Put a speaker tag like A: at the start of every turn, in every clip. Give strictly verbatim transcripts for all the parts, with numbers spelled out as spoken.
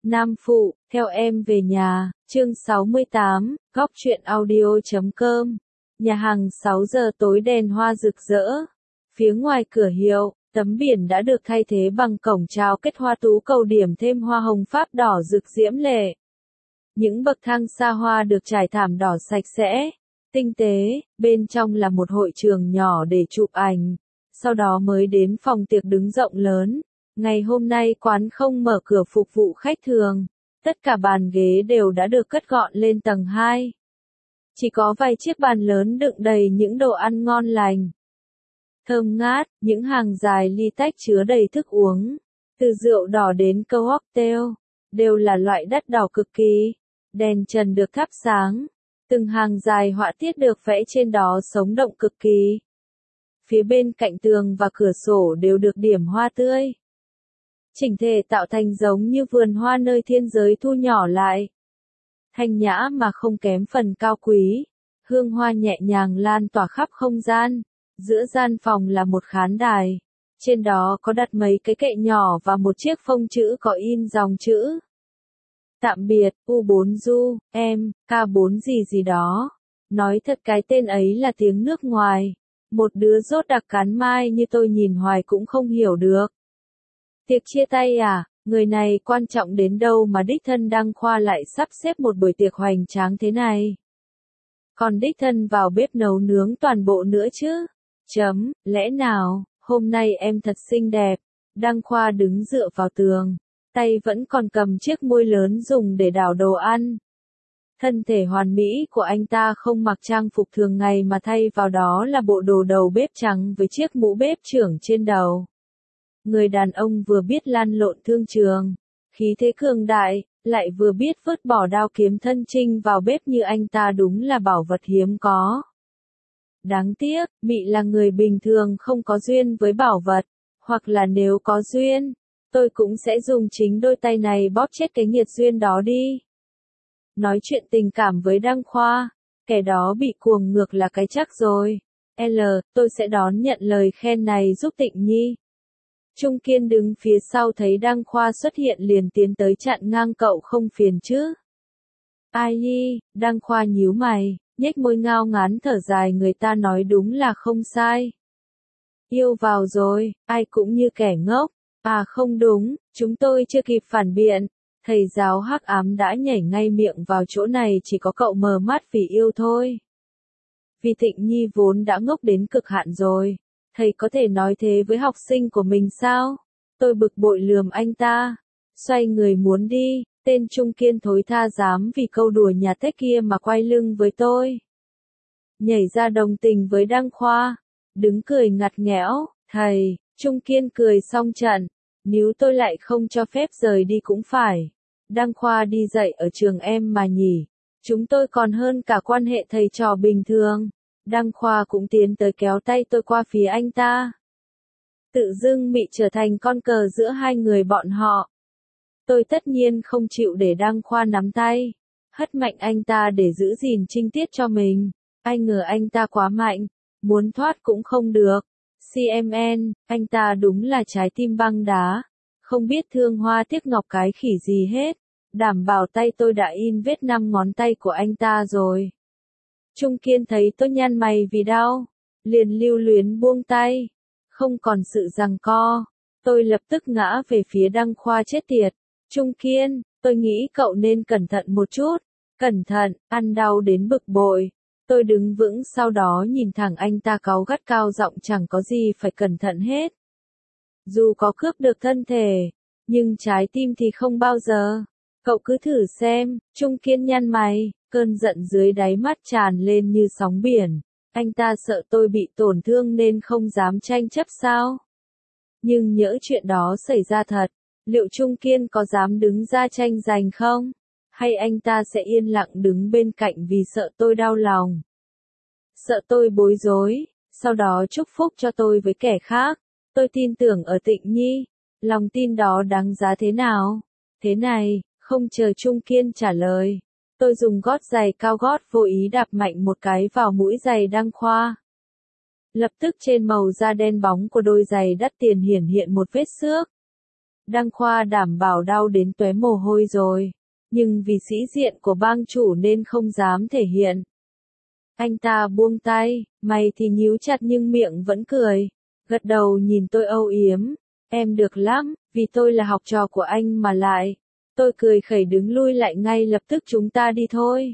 A: Nam Phụ, theo em về nhà, chương sáu mươi tám, góc truyện audio chấm com. Nhà hàng sáu giờ tối đèn hoa rực rỡ. Phía ngoài cửa hiệu, tấm biển đã được thay thế bằng cổng chào kết hoa tú cầu điểm thêm hoa hồng pháp đỏ rực diễm lệ. Những bậc thang xa hoa được trải thảm đỏ sạch sẽ, tinh tế, bên trong là một hội trường nhỏ để chụp ảnh, sau đó mới đến phòng tiệc đứng rộng lớn. Ngày hôm nay quán không mở cửa phục vụ khách thường, tất cả bàn ghế đều đã được cất gọn lên tầng hai. Chỉ có vài chiếc bàn lớn đựng đầy những đồ ăn ngon lành. Thơm ngát, những hàng dài ly tách chứa đầy thức uống, từ rượu đỏ đến cocktail, đều là loại đắt đỏ cực kỳ. Đèn trần được thắp sáng, từng hàng dài họa tiết được vẽ trên đó sống động cực kỳ. Phía bên cạnh tường và cửa sổ đều được điểm hoa tươi. Chỉnh thể tạo thành giống như vườn hoa nơi thiên giới thu nhỏ lại. Thanh nhã mà không kém phần cao quý, hương hoa nhẹ nhàng lan tỏa khắp không gian. Giữa gian phòng là một khán đài, trên đó có đặt mấy cái kệ nhỏ và một chiếc phông chữ có in dòng chữ. Tạm biệt, U bốn Du, em, K bốn gì gì đó. Nói thật cái tên ấy là tiếng nước ngoài. Một đứa rốt đặc cán mai như tôi nhìn hoài cũng không hiểu được. Tiệc chia tay à, người này quan trọng đến đâu mà đích thân Đăng Khoa lại sắp xếp một buổi tiệc hoành tráng thế này. Còn đích thân vào bếp nấu nướng toàn bộ nữa chứ. Chấm, lẽ nào, hôm nay em thật xinh đẹp. Đăng Khoa đứng dựa vào tường, tay vẫn còn cầm chiếc muôi lớn dùng để đảo đồ ăn. Thân thể hoàn mỹ của anh ta không mặc trang phục thường ngày mà thay vào đó là bộ đồ đầu bếp trắng với chiếc mũ bếp trưởng trên đầu. Người đàn ông vừa biết lăn lộn thương trường, khí thế cường đại, lại vừa biết vứt bỏ đao kiếm thân chinh vào bếp như anh ta đúng là bảo vật hiếm có. Đáng tiếc, Mị là người bình thường không có duyên với bảo vật, hoặc là nếu có duyên, tôi cũng sẽ dùng chính đôi tay này bóp chết cái nghiệt duyên đó đi. Nói chuyện tình cảm với Đăng Khoa, kẻ đó bị cuồng ngược là cái chắc rồi. L, tôi sẽ đón nhận lời khen này giúp Tịnh Nhi. Trung Kiên đứng phía sau thấy Đăng Khoa xuất hiện liền tiến tới chặn ngang cậu không phiền chứ. Ai nhi, Đăng Khoa nhíu mày, nhếch môi ngao ngán thở dài người ta nói đúng là không sai. Yêu vào rồi, ai cũng như kẻ ngốc. À không đúng, chúng tôi chưa kịp phản biện. Thầy giáo hắc ám đã nhảy ngay miệng vào chỗ này chỉ có cậu mờ mắt vì yêu thôi. Vì Tịnh Nhi vốn đã ngốc đến cực hạn rồi. Thầy có thể nói thế với học sinh của mình sao? Tôi bực bội lườm anh ta. Xoay người muốn đi, tên Trung Kiên thối tha dám vì câu đùa nhà tết kia mà quay lưng với tôi. Nhảy ra đồng tình với Đăng Khoa. Đứng cười ngặt nghẽo, thầy, Trung Kiên cười xong trận. Nếu tôi lại không cho phép rời đi cũng phải. Đăng Khoa đi dạy ở trường em mà nhỉ. Chúng tôi còn hơn cả quan hệ thầy trò bình thường. Đăng Khoa cũng tiến tới kéo tay tôi qua phía anh ta. Tự dưng Mị trở thành con cờ giữa hai người bọn họ. Tôi tất nhiên không chịu để Đăng Khoa nắm tay. Hất mạnh anh ta để giữ gìn trinh tiết cho mình. Ai ngờ anh ta quá mạnh. Muốn thoát cũng không được. xê em en, anh ta đúng là trái tim băng đá. Không biết thương hoa tiếc ngọc cái khỉ gì hết. Đảm bảo tay tôi đã in vết năm ngón tay của anh ta rồi. Trung Kiên thấy tôi nhăn mày vì đau, liền lưu luyến buông tay. Không còn sự giằng co, tôi lập tức ngã về phía Đăng Khoa chết tiệt. Trung Kiên, tôi nghĩ cậu nên cẩn thận một chút. Cẩn thận, ăn đau đến bực bội. Tôi đứng vững sau đó nhìn thẳng anh ta cáu gắt cao giọng chẳng có gì phải cẩn thận hết. Dù có cướp được thân thể, nhưng trái tim thì không bao giờ. Cậu cứ thử xem, Trung Kiên nhăn mày, cơn giận dưới đáy mắt tràn lên như sóng biển. Anh ta sợ tôi bị tổn thương nên không dám tranh chấp sao? Nhưng nhỡ chuyện đó xảy ra thật, liệu Trung Kiên có dám đứng ra tranh giành không? Hay anh ta sẽ yên lặng đứng bên cạnh vì sợ tôi đau lòng? Sợ tôi bối rối, sau đó chúc phúc cho tôi với kẻ khác. Tôi tin tưởng ở Tịnh Nhi. Lòng tin đó đáng giá thế nào? Thế này, không chờ Trung Kiên trả lời. Tôi dùng gót giày cao gót vô ý đạp mạnh một cái vào mũi giày Đăng Khoa. Lập tức trên màu da đen bóng của đôi giày đắt tiền hiển hiện một vết xước. Đăng Khoa đảm bảo đau đến tóe mồ hôi rồi, nhưng vì sĩ diện của bang chủ nên không dám thể hiện. Anh ta buông tay, mày thì nhíu chặt nhưng miệng vẫn cười, gật đầu nhìn tôi âu yếm, em được lắm, vì tôi là học trò của anh mà lại. Tôi cười khẩy đứng lui lại ngay lập tức chúng ta đi thôi.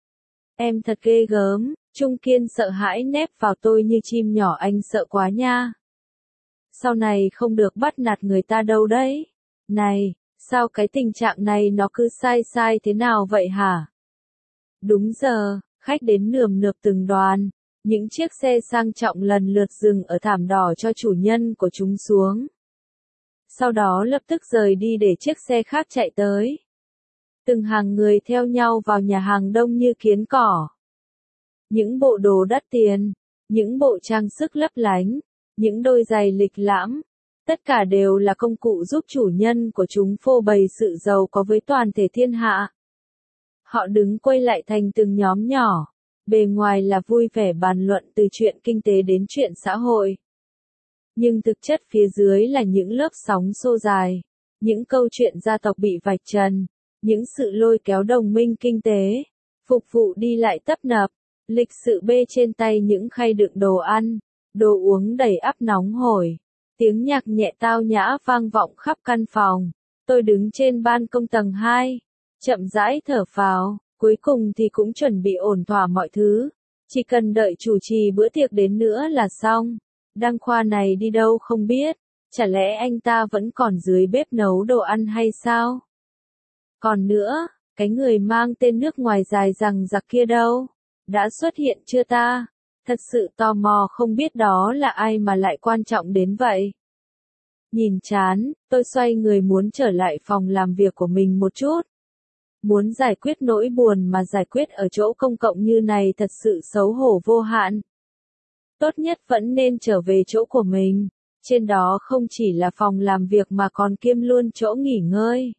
A: Em thật ghê gớm, Trung Kiên sợ hãi nép vào tôi như chim nhỏ anh sợ quá nha. Sau này không được bắt nạt người ta đâu đấy. Này, sao cái tình trạng này nó cứ sai sai thế nào vậy hả? Đúng giờ, khách đến nườm nượp từng đoàn, những chiếc xe sang trọng lần lượt dừng ở thảm đỏ cho chủ nhân của chúng xuống. Sau đó lập tức rời đi để chiếc xe khác chạy tới. Từng hàng người theo nhau vào nhà hàng đông như kiến cỏ. Những bộ đồ đắt tiền, những bộ trang sức lấp lánh, những đôi giày lịch lãm, tất cả đều là công cụ giúp chủ nhân của chúng phô bày sự giàu có với toàn thể thiên hạ. Họ đứng quay lại thành từng nhóm nhỏ, bề ngoài là vui vẻ bàn luận từ chuyện kinh tế đến chuyện xã hội. Nhưng thực chất phía dưới là những lớp sóng xô dài, những câu chuyện gia tộc bị vạch trần, những sự lôi kéo đồng minh kinh tế, phục vụ đi lại tấp nập, lịch sự bê trên tay những khay đựng đồ ăn, đồ uống đầy ắp nóng hổi. Tiếng nhạc nhẹ tao nhã vang vọng khắp căn phòng. Tôi đứng trên ban công tầng hai, chậm rãi thở phào, cuối cùng thì cũng chuẩn bị ổn thỏa mọi thứ. Chỉ cần đợi chủ trì bữa tiệc đến nữa là xong. Đăng Khoa này đi đâu không biết, chả lẽ anh ta vẫn còn dưới bếp nấu đồ ăn hay sao? Còn nữa, cái người mang tên nước ngoài dài rằng giặc kia đâu? Đã xuất hiện chưa ta? Thật sự tò mò không biết đó là ai mà lại quan trọng đến vậy. Nhìn chán, tôi xoay người muốn trở lại phòng làm việc của mình một chút. Muốn giải quyết nỗi buồn mà giải quyết ở chỗ công cộng như này thật sự xấu hổ vô hạn. Tốt nhất vẫn nên trở về chỗ của mình. Trên đó không chỉ là phòng làm việc mà còn kiêm luôn chỗ nghỉ ngơi.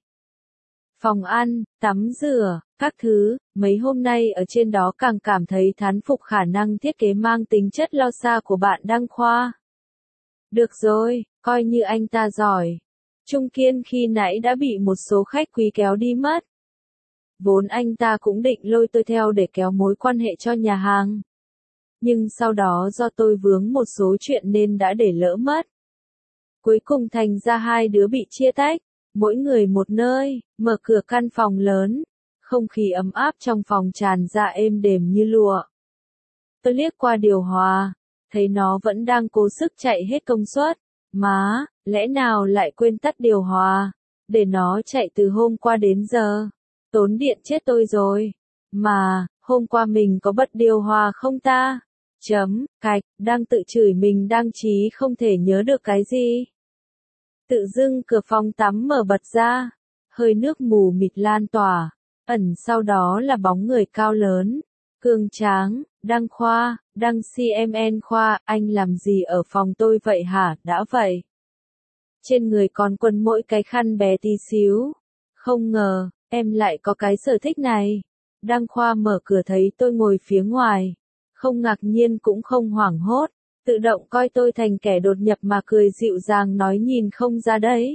A: Phòng ăn, tắm rửa, các thứ, mấy hôm nay ở trên đó càng cảm thấy thán phục khả năng thiết kế mang tính chất lo xa của bạn Đăng Khoa. Được rồi, coi như anh ta giỏi. Trung Kiên khi nãy đã bị một số khách quý kéo đi mất. Vốn anh ta cũng định lôi tôi theo để kéo mối quan hệ cho nhà hàng. Nhưng sau đó do tôi vướng một số chuyện nên đã để lỡ mất. Cuối cùng thành ra hai đứa bị chia tách, mỗi người một nơi, mở cửa căn phòng lớn. Không khí ấm áp trong phòng tràn ra êm đềm như lụa. Tôi liếc qua điều hòa, thấy nó vẫn đang cố sức chạy hết công suất. Má, lẽ nào lại quên tắt điều hòa, để nó chạy từ hôm qua đến giờ. Tốn điện chết tôi rồi. Mà, hôm qua mình có bật điều hòa không ta? Chấm, cạch, đang tự chửi mình đang trí không thể nhớ được cái gì. Tự dưng cửa phòng tắm mở bật ra, hơi nước mù mịt lan tỏa, ẩn sau đó là bóng người cao lớn, cường tráng, Đăng Khoa, Đăng xê em en Khoa, anh làm gì ở phòng tôi vậy hả? Đã vậy. Trên người còn quấn mỗi cái khăn bé tí xíu. Không ngờ, em lại có cái sở thích này. Đăng Khoa mở cửa thấy tôi ngồi phía ngoài. Không ngạc nhiên cũng không hoảng hốt. Tự động coi tôi thành kẻ đột nhập mà cười dịu dàng nói nhìn không ra đấy.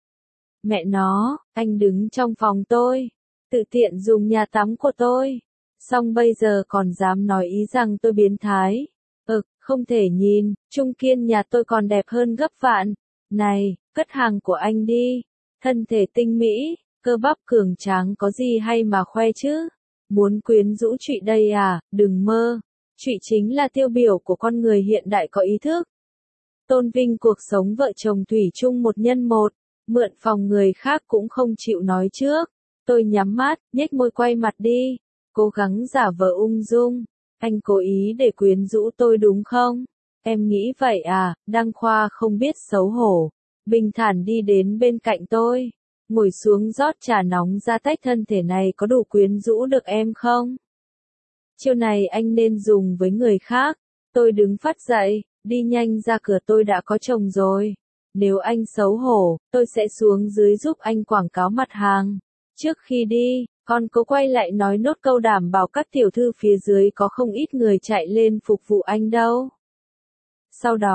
A: Mẹ nó, anh đứng trong phòng tôi. Tự tiện dùng nhà tắm của tôi. Xong bây giờ còn dám nói ý rằng tôi biến thái. Ực, không thể nhìn, Trung Kiên nhà tôi còn đẹp hơn gấp vạn. Này, cất hàng của anh đi. Thân thể tinh mỹ, cơ bắp cường tráng có gì hay mà khoe chứ? Muốn quyến rũ trụy đây à, đừng mơ. Trụy chính là tiêu biểu của con người hiện đại có ý thức. Tôn vinh cuộc sống vợ chồng thủy chung một nhân một. Mượn phòng người khác cũng không chịu nói trước. Tôi nhắm mắt, nhếch môi quay mặt đi. Cố gắng giả vờ ung dung. Anh cố ý để quyến rũ tôi đúng không? Em nghĩ vậy à? Đăng Khoa không biết xấu hổ. Bình thản đi đến bên cạnh tôi. Ngồi xuống rót trà nóng ra tách thân thể này có đủ quyến rũ được em không? Chiêu này anh nên dùng với người khác. Tôi đứng phắt dậy, đi nhanh ra cửa tôi đã có chồng rồi. Nếu anh xấu hổ, tôi sẽ xuống dưới giúp anh quảng cáo mặt hàng. Trước khi đi, con cố quay lại nói nốt câu đảm bảo các tiểu thư phía dưới có không ít người chạy lên phục vụ anh đâu. Sau đó,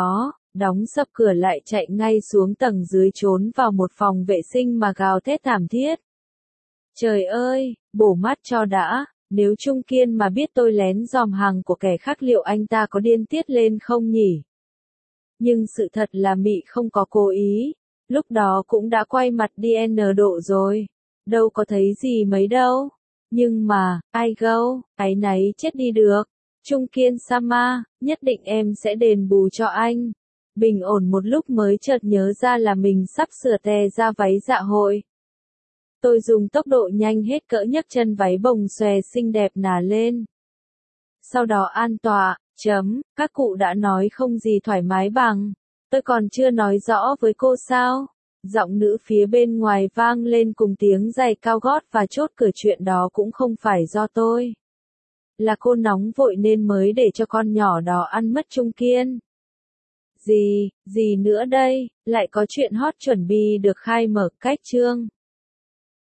A: đóng sập cửa lại chạy ngay xuống tầng dưới trốn vào một phòng vệ sinh mà gào thét thảm thiết. Trời ơi, bổ mắt cho đã, nếu Trung Kiên mà biết tôi lén dòm hàng của kẻ khác liệu anh ta có điên tiết lên không nhỉ? Nhưng sự thật là Mị không có cố ý, lúc đó cũng đã quay mặt đi N độ rồi, đâu có thấy gì mấy đâu. Nhưng mà, ai gâu, áy náy chết đi được. Trung Kiên Sama, nhất định em sẽ đền bù cho anh. Bình ổn một lúc mới chợt nhớ ra là mình sắp sửa tè ra váy dạ hội. Tôi dùng tốc độ nhanh hết cỡ nhấc chân váy bồng xòe xinh đẹp nà lên. Sau đó an tọa, chấm, các cụ đã nói không gì thoải mái bằng. Tôi còn chưa nói rõ với cô sao? Giọng nữ phía bên ngoài vang lên cùng tiếng giày cao gót và chốt cửa, chuyện đó cũng không phải do tôi. Là cô nóng vội nên mới để cho con nhỏ đó ăn mất Trung Kiên. Gì, gì nữa đây, lại có chuyện hot chuẩn bị được khai mở cách chương.